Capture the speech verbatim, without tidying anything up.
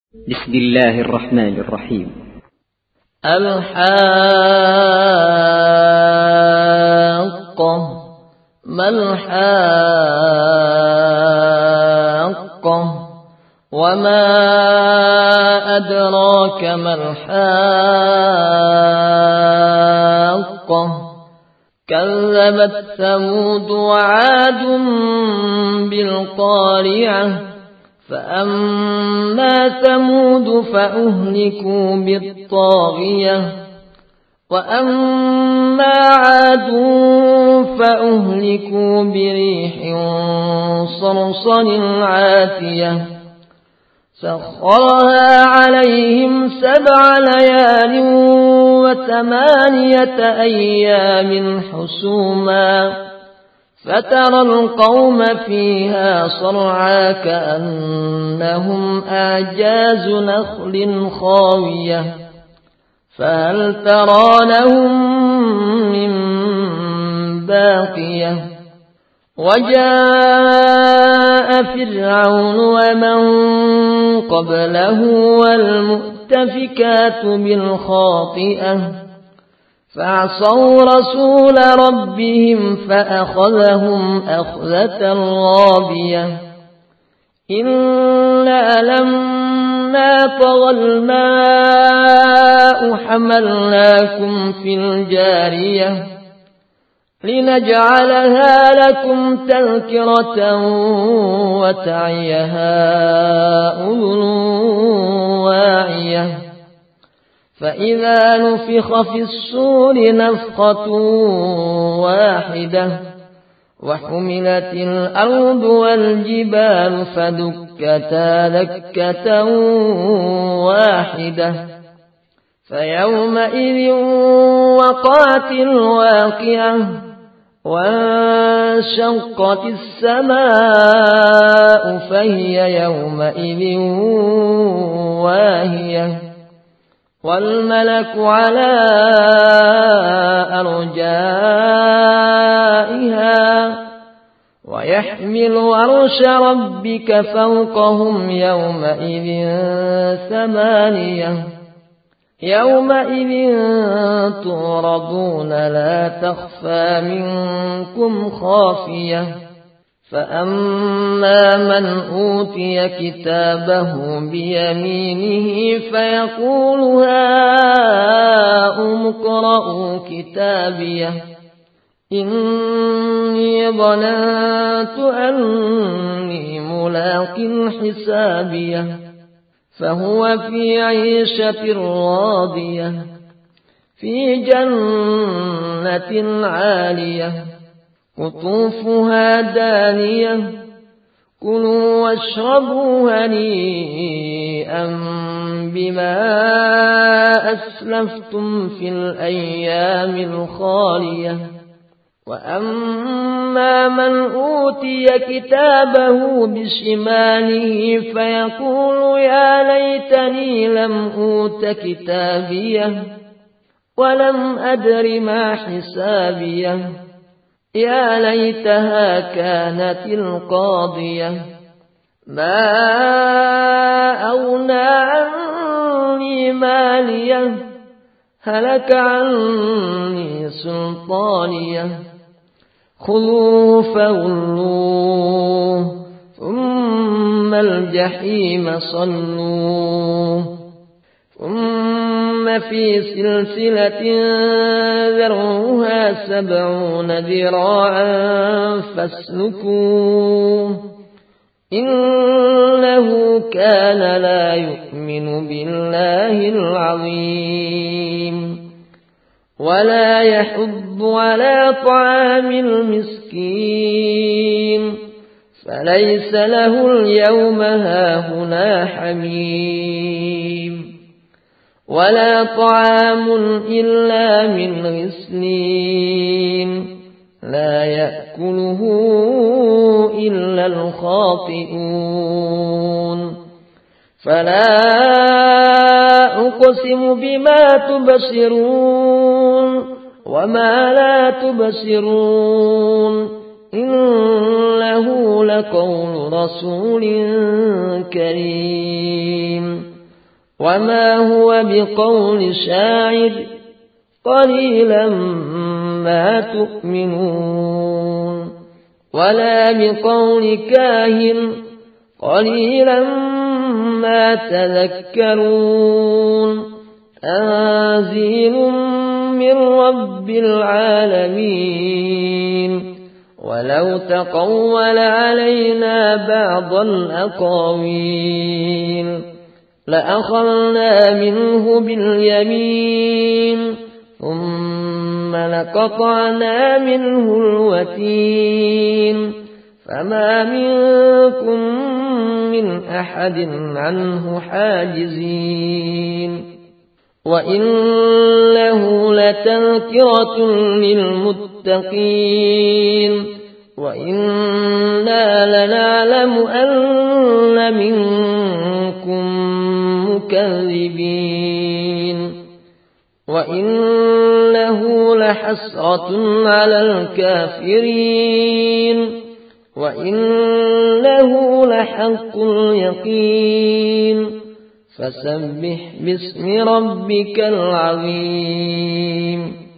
بسم الله الرحمن الرحيم. الحاقة. ما الحاقة وما أدراك ما الحاقة. كذبت ثمود وعاد بالقارعة. فأما ثمود فأهلكوا بالطاغية وأما عاد فأهلكوا بريح صرصر عاتية سخرها عليهم سبع ليال وثمانية أيام حسوما فترى القوم فيها صرعى كأنهم أعجاز نخل خاوية فهل ترى لهم من باقية. وجاء فرعون ومن قبله والمؤتفكات بالخاطئة فعصوا رسول ربهم فأخذهم أخذة رابية. إنا لما طغى الماء حملناكم في الجارية لنجعلها لكم تذكرة وتعيها أذن واعية. فإذا نفخ في الصور نفخة واحدة وحملت الأرض والجبال فدكتا دكة واحدة فيومئذ وقعت الواقعة وانشقت السماء فهي يومئذ واهية والملك على أرجائها ويحمل عرش ربك فوقهم يومئذ ثمانية. يومئذ تعرضون لا تخفى منكم خافية. فأما من أوتي كتابه بيمينه فيقول هاؤم اقرءوا كتابيه إني ظننت أني ملاق حسابيه فهو في عيشة راضية في جنة عالية قطوفها دانية كلوا واشربوا هنيئا بما أسلفتم في الأيام الخالية. وأما من أوتي كتابه بشماله فيقول يا ليتني لم أوت كتابيه ولم أدر ما حسابيه يا ليتها كانت القاضية ما أغنى عني ماليه هلك عني سلطانيه خذوه فغلوه ثم الجحيم صلوه ثم في سلسلة ذرعها سبعون ذراعا فاسلكوه إنه كان لا يؤمن بالله العظيم ولا يحض على طعام المسكين فليس له اليوم هاهنا حميم ولا طعام إلا من غسلين لا يأكله إلا الخاطئون. فلا أقسم بما تبصرون وما لا تبصرون إنه لقول رسول كريم وما هو بقول شاعر قليلا ما تؤمنون ولا بقول كاهن قليلا ما تذكرون تنزيل من رب العالمين ولو تقول علينا بعض الأقاويل لأخذنا منه باليمين ثم لقطعنا منه الوتين فما منكم من أحد عنه حاجزين وإنه لتذكرة للمتقين وإنا لنعلم أن منكم مكذبين وإنه لحسرة على الكافرين وإنه لحق اليقين فسبح باسم ربك العظيم